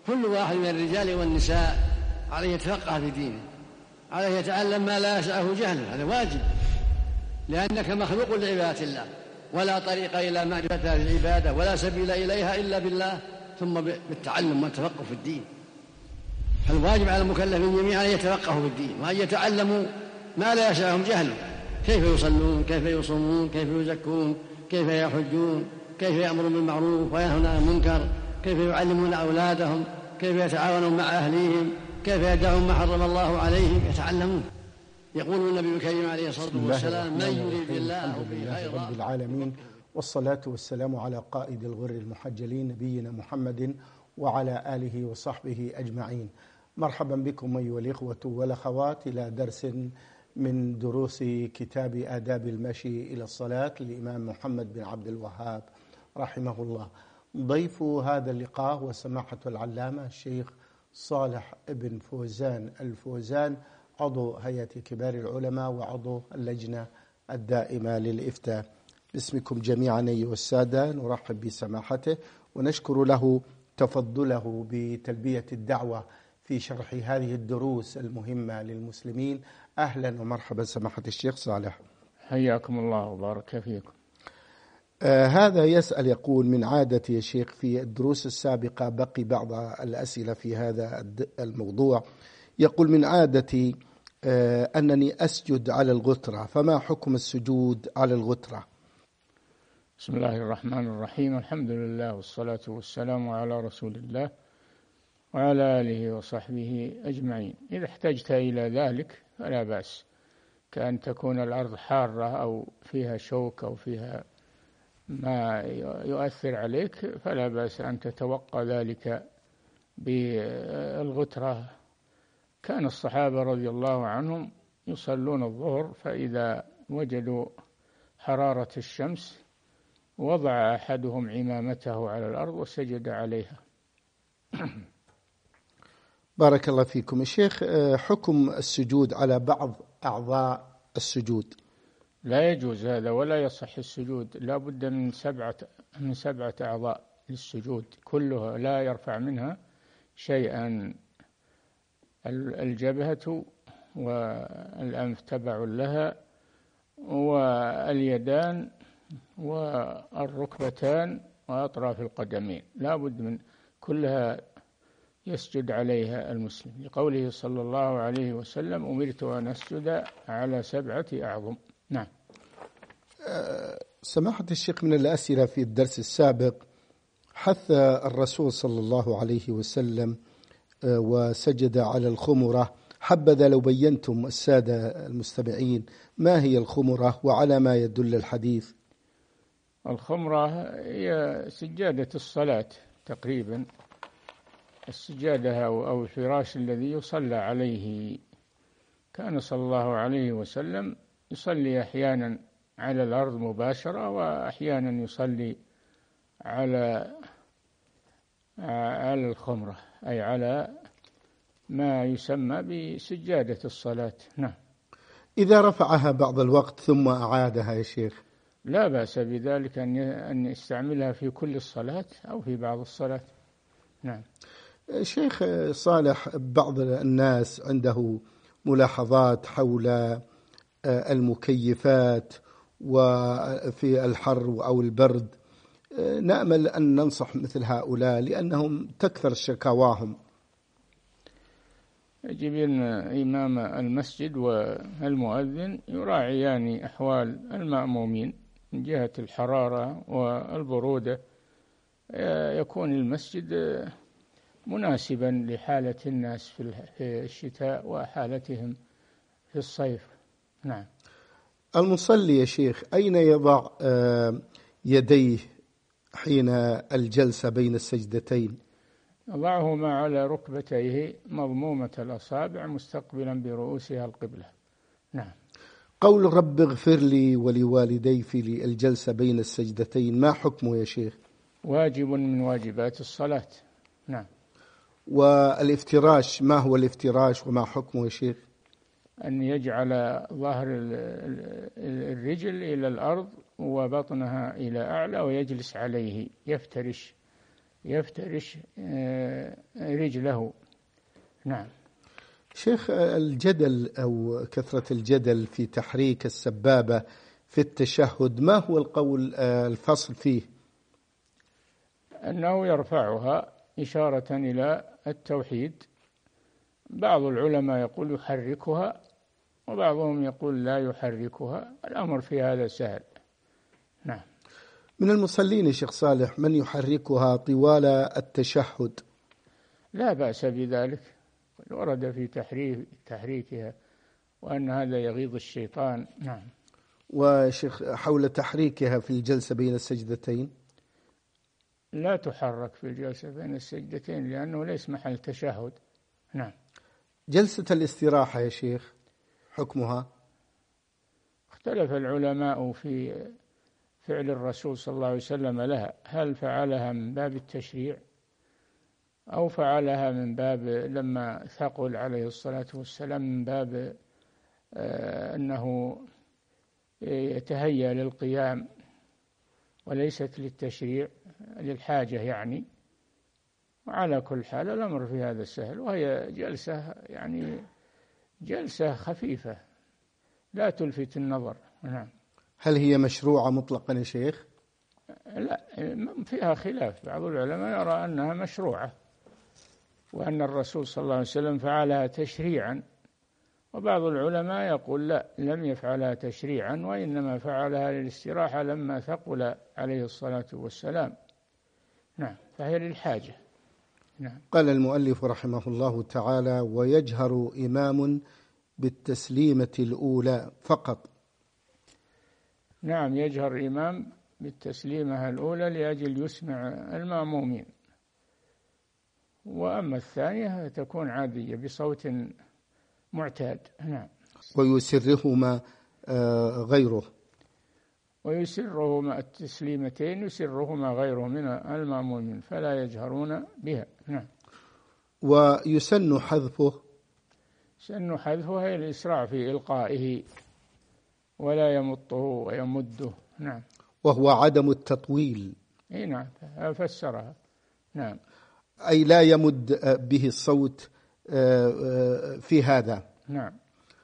كل واحد من الرجال والنساء عليه يتفقه في دينه، عليه يتعلم ما لا يسعه جهله، هذا واجب، لأنك مخلوق لعبادة الله، ولا طريق إلى معرفة هذه العبادة ولا سبيل إليها إلا بالله، ثم بالتعلم والتفقه في الدين. فالواجب على المكلفين جميعا أن يتفقهوا في الدين وأن يتعلموا ما لا يسعهم جهله، كيف يصلون، كيف يصومون، كيف يزكون، كيف يحجون، كيف يأمرون بالمعروف وينهون عن المنكر، كيف يعلمون أولادهم، كيف يتعاونون مع أهليهم، كيف يدعون ما حرم الله عليهم، يتعلمون. يقول النبي الكريم عليه الصلاة والسلام: من يريد الله به خيرا رب العالمين، والصلاة والسلام على قائد الغر المحجلين نبينا محمد وعلى آله وصحبه أجمعين. مرحبا بكم أيها الإخوة والأخوات إلى درس من دروس كتاب آداب المشي إلى الصلاة للإمام محمد بن عبد الوهاب رحمه الله. ضيف هذا اللقاء وسماحة العلامة الشيخ صالح بن فوزان الفوزان، عضو هيئة كبار العلماء وعضو اللجنة الدائمة للإفتاء. باسمكم جميعا أيها السادة نرحب بسماحته ونشكر له تفضله بتلبية الدعوة في شرح هذه الدروس المهمة للمسلمين. أهلا ومرحبا سماحة الشيخ صالح، حياكم الله وبارك فيكم. هذا يسأل يقول: من عادتي يا شيخ في الدروس السابقة بقي بعض الأسئلة في هذا الموضوع. يقول: من عادتي أنني أسجد على الغترة، فما حكم السجود على الغترة؟ بسم الله الرحمن الرحيم، الحمد لله والصلاة والسلام على رسول الله وعلى آله وصحبه أجمعين. إذا احتجت إلى ذلك فلا بأس، كأن تكون الأرض حارة أو فيها شوك أو فيها ما يؤثر عليك، فلا بأس أن تتوقع ذلك بالغترة. كان الصحابة رضي الله عنهم يصلون الظهر، فإذا وجدوا حرارة الشمس وضع أحدهم عمامته على الأرض وسجد عليها. بارك الله فيكم. الشيخ، حكم السجود على بعض أعضاء السجود؟ لا يجوز هذا ولا يصح السجود، لا بد من سبعة أعضاء للسجود كلها لا يرفع منها شيئا. الجبهة والأنف تبع لها، واليدان والركبتان وأطراف القدمين، لا بد من كلها يسجد عليها المسلم، لقوله صلى الله عليه وسلم: أمرت أن أسجد على 7 أعظم. نعم. سماحة الشيخ، من الأسئلة في الدرس السابق حث الرسول صلى الله عليه وسلم وسجد على الخمرة. حبذا لو بينتم السادة المستمعين ما هي الخمرة وعلى ما يدل الحديث. الخمرة هي سجادة الصلاة تقريبا، السجادة أو الفراش الذي يصلى عليه. كان صلى الله عليه وسلم يصلي أحيانا على الأرض مباشرة، وأحيانا يصلي على الخمرة، أي على ما يسمى بسجادة الصلاة. نعم. إذا رفعها بعض الوقت ثم أعادها يا شيخ؟ لا بأس بذلك أن يستعملها في كل الصلاة أو في بعض الصلاة. نعم. شيخ صالح، بعض الناس عنده ملاحظات حول المكيفات وفي الحر أو البرد، نأمل أن ننصح مثل هؤلاء لأنهم تكثر شكاواهم. يجب أن إمام المسجد والمؤذن يراعيان أحوال المأمومين من جهة الحرارة والبرودة، يكون المسجد مناسبا لحالة الناس في الشتاء وحالتهم في الصيف. نعم. المصلي يا شيخ أين يضع يديه حين الجلسة بين السجدتين؟ يضعهما على ركبتيه مضمومة الأصابع مستقبلا برؤوسها القبلة. نعم. قول رب اغفر لي ولوالدي في الجلسة بين السجدتين ما حكمه يا شيخ؟ واجب من واجبات الصلاة. نعم. والافتراش، ما هو الافتراش وما حكمه يا شيخ؟ أن يجعل ظهر الرجل إلى الأرض وبطنها إلى أعلى ويجلس عليه، يفترش يفترش رجله. نعم. شيخ، الجدل أو كثرة الجدل في تحريك السبابة في التشهد، ما هو القول الفصل فيه؟ أنه يرفعها إشارة إلى التوحيد. بعض العلماء يقول يحركها، وبعضهم يقول لا يحركها. الأمر في هذا سهل. نعم. من المصلين يا شيخ صالح من يحركها طوال التشهد؟ لا بأس بذلك، ورد في تحريكها وأن هذا يغيظ الشيطان. نعم. وشيخ، حول تحريكها في الجلسة بين السجدتين؟ لا تحرك في الجلسة بين السجدتين لأنه ليس محل تشهد. نعم. جلسة الاستراحة يا شيخ حكمها؟ اختلف العلماء في فعل الرسول صلى الله عليه وسلم لها، هل فعلها من باب التشريع أو فعلها من باب لما ثقل عليه الصلاة والسلام من باب أنه يتهيأ للقيام وليست للتشريع، للحاجة يعني. وعلى كل حال الأمر في هذا السهل، وهي جلسة يعني جلسة خفيفة لا تلفت النظر. نعم. هل هي مشروعة مطلقا يا شيخ؟ لا، فيها خلاف. بعض العلماء يرى أنها مشروعة وأن الرسول صلى الله عليه وسلم فعلها تشريعا، وبعض العلماء يقول لا، لم يفعلها تشريعا وإنما فعلها للاستراحة لما ثقل عليه الصلاة والسلام. نعم، فهي للحاجة. نعم. قال المؤلف رحمه الله تعالى: ويجهر إمام بالتسليمة الأولى فقط. نعم، يجهر إمام بالتسليمة الأولى لأجل يسمع المأمومين، وأما الثانية تكون عادية بصوت معتاد. نعم. ويسرهما غيره، ويسرهما التسليمتين يسرهما غيره من المأمومين فلا يجهرون بها. نعم. ويسن حذفه. سن حذفه هي الإسراع في إلقائه ولا يمطه ويمده. نعم. وهو عدم التطويل. اي نعم، فسرها. نعم. أي لا يمد به الصوت في هذا. نعم.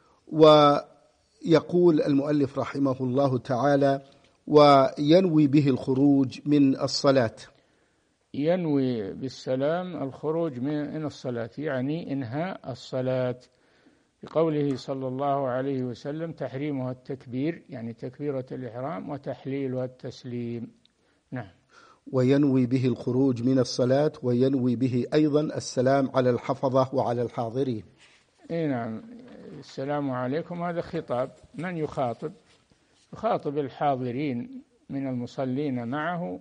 ويقول المؤلف رحمه الله تعالى: وينوي به الخروج من الصلاة. ينوي بالسلام الخروج من الصلاة، يعني إنهاء الصلاة، بقوله صلى الله عليه وسلم: تحريمها التكبير، يعني تكبيرة الإحرام، وتحليلها التسليم. نعم. وينوي به الخروج من الصلاة، وينوي به أيضا السلام على الحفظة وعلى الحاضرين. اي نعم، السلام عليكم هذا خطاب، من يخاطب؟ يخاطب الحاضرين من المصلين معه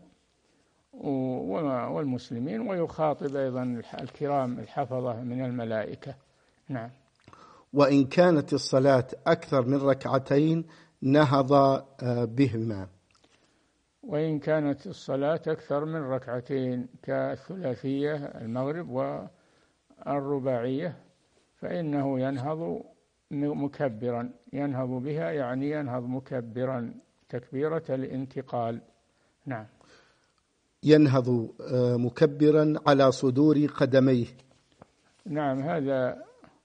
والمسلمين، ويخاطب أيضا الكرام الحفظة من الملائكة. نعم. وإن كانت الصلاة أكثر من ركعتين نهض بهما. وإن كانت الصلاة أكثر من ركعتين كالثلاثية المغرب والرباعية فإنه ينهض مكبرا، ينهض بها يعني ينهض مكبرا تكبيرة الانتقال. نعم. ينهض مكبرا على صدور قدميه. نعم، هذا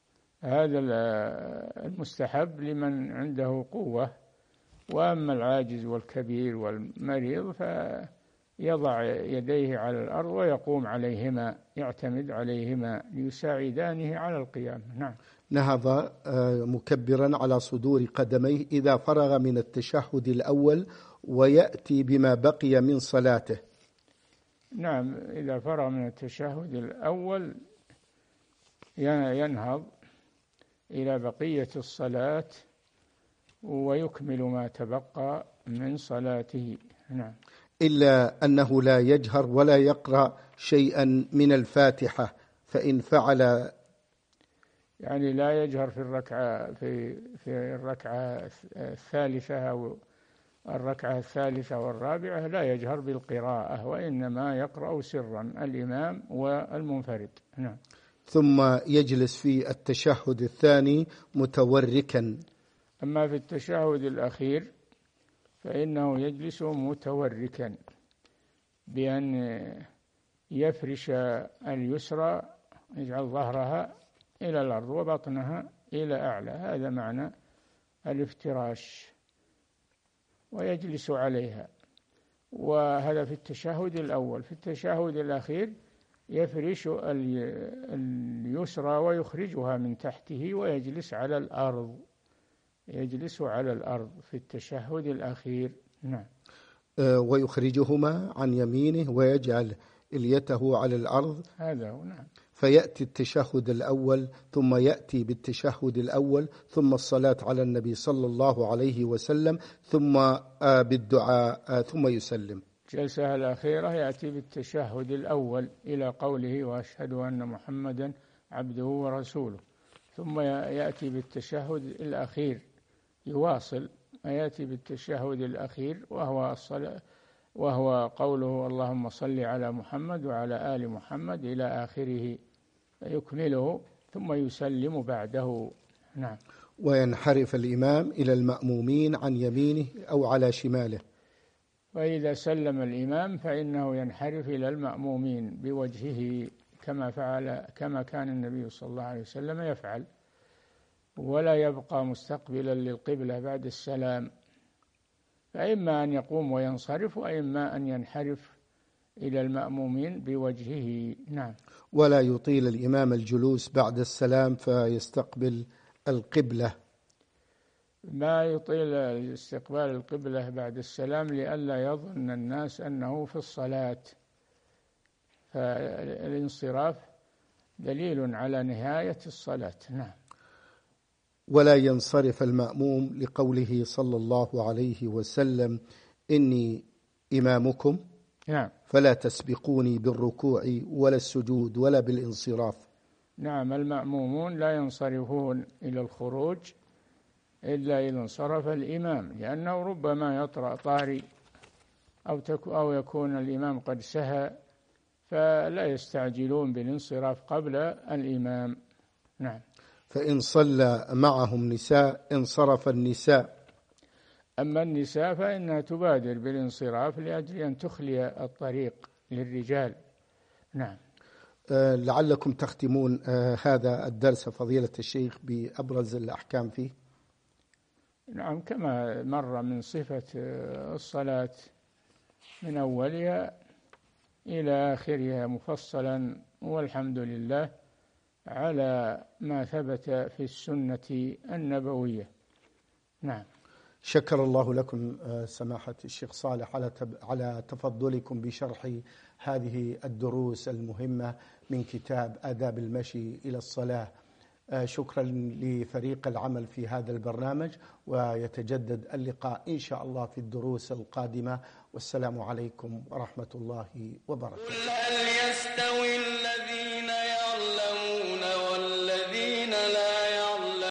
المستحب لمن عنده قوة، وأما العاجز والكبير والمريض فيضع يديه على الأرض ويقوم عليهما، يعتمد عليهما ليساعدانه على القيام. نعم. نهض مكبرا على صدور قدميه إذا فرغ من التشهد الأول ويأتي بما بقي من صلاته. نعم، إذا فرغ من التشهد الأول ينهض إلى بقية الصلاة ويكمل ما تبقى من صلاته. نعم. إلا أنه لا يجهر ولا يقرأ شيئا من الفاتحة، فإن فعل يعني لا يجهر في الركعة الثالثة أو الركعة الثالثة والرابعة، لا يجهر بالقراءة، وإنما يقرأ سرا الإمام والمنفرد. نعم. ثم يجلس في التشهد الثاني متوركا. أما في التشهد الأخير فإنه يجلس متوركا بأن يفرش اليسرى، يجعل ظهرها إلى الأرض وبطنها إلى أعلى، هذا معنى الافتراش، ويجلس عليها. وهذا في التشهد الأول. في التشهد الأخير يفرش اليسرى ويخرجها من تحته ويجلس على الأرض، يجلس على الأرض في التشهد الأخير. نعم. ويخرجهما عن يمينه ويجعل إليته على الأرض، هذا هو. نعم. فيأتي التشهد الأول، ثم يأتي بالتشهد الأول، ثم الصلاة على النبي صلى الله عليه وسلم، ثم بالدعاء، ثم يسلم. الجلسة الأخيرة يأتي بالتشهد الأول إلى قوله وأشهد أن محمدا عبده ورسوله، ثم يأتي بالتشهد الأخير، يواصل يأتي بالتشهد الأخير وهو الصلاة، وهو قوله اللهم صل على محمد وعلى آل محمد إلى آخره، يكمله ثم يسلم بعده. نعم. وينحرف الإمام إلى المأمومين عن يمينه أو على شماله. وإذا سلم الإمام فإنه ينحرف إلى المأمومين بوجهه كما كان النبي صلى الله عليه وسلم يفعل، ولا يبقى مستقبلا للقبلة بعد السلام، فإما أن يقوم وينصرف وإما أن ينحرف إلى المأمومين بوجهه. نعم. ولا يطيل الإمام الجلوس بعد السلام فيستقبل القبلة. ما يطيل استقبال القبلة بعد السلام لئلا يظن الناس أنه في الصلاة، فالانصراف دليل على نهاية الصلاة. نعم. ولا ينصرف المأموم لقوله صلى الله عليه وسلم إني إمامكم، نعم، فلا تسبقوني بالركوع ولا السجود ولا بالانصراف. نعم. المأمومون لا ينصرفون إلى الخروج إلا إذا انصرف الإمام، لأنه ربما يطرأ طارئ أو يكون الإمام قد سهى، فلا يستعجلون بالانصراف قبل الإمام. نعم. فإن صلى معهم نساء انصرف النساء. أما النساء فإنها تبادر بالانصراف لأجل أن تخلي الطريق للرجال. نعم. لعلكم تختمون هذا الدرس فضيلة الشيخ بأبرز الأحكام فيه. نعم، كما مر من صفة الصلاة من أولها إلى آخرها مفصلا، والحمد لله على ما ثبت في السنة النبوية. نعم. شكر الله لكم سماحة الشيخ صالح على تفضلكم بشرح هذه الدروس المهمة من كتاب آداب المشي إلى الصلاة. شكرا لفريق العمل في هذا البرنامج، ويتجدد اللقاء إن شاء الله في الدروس القادمة، والسلام عليكم ورحمة الله وبركاته.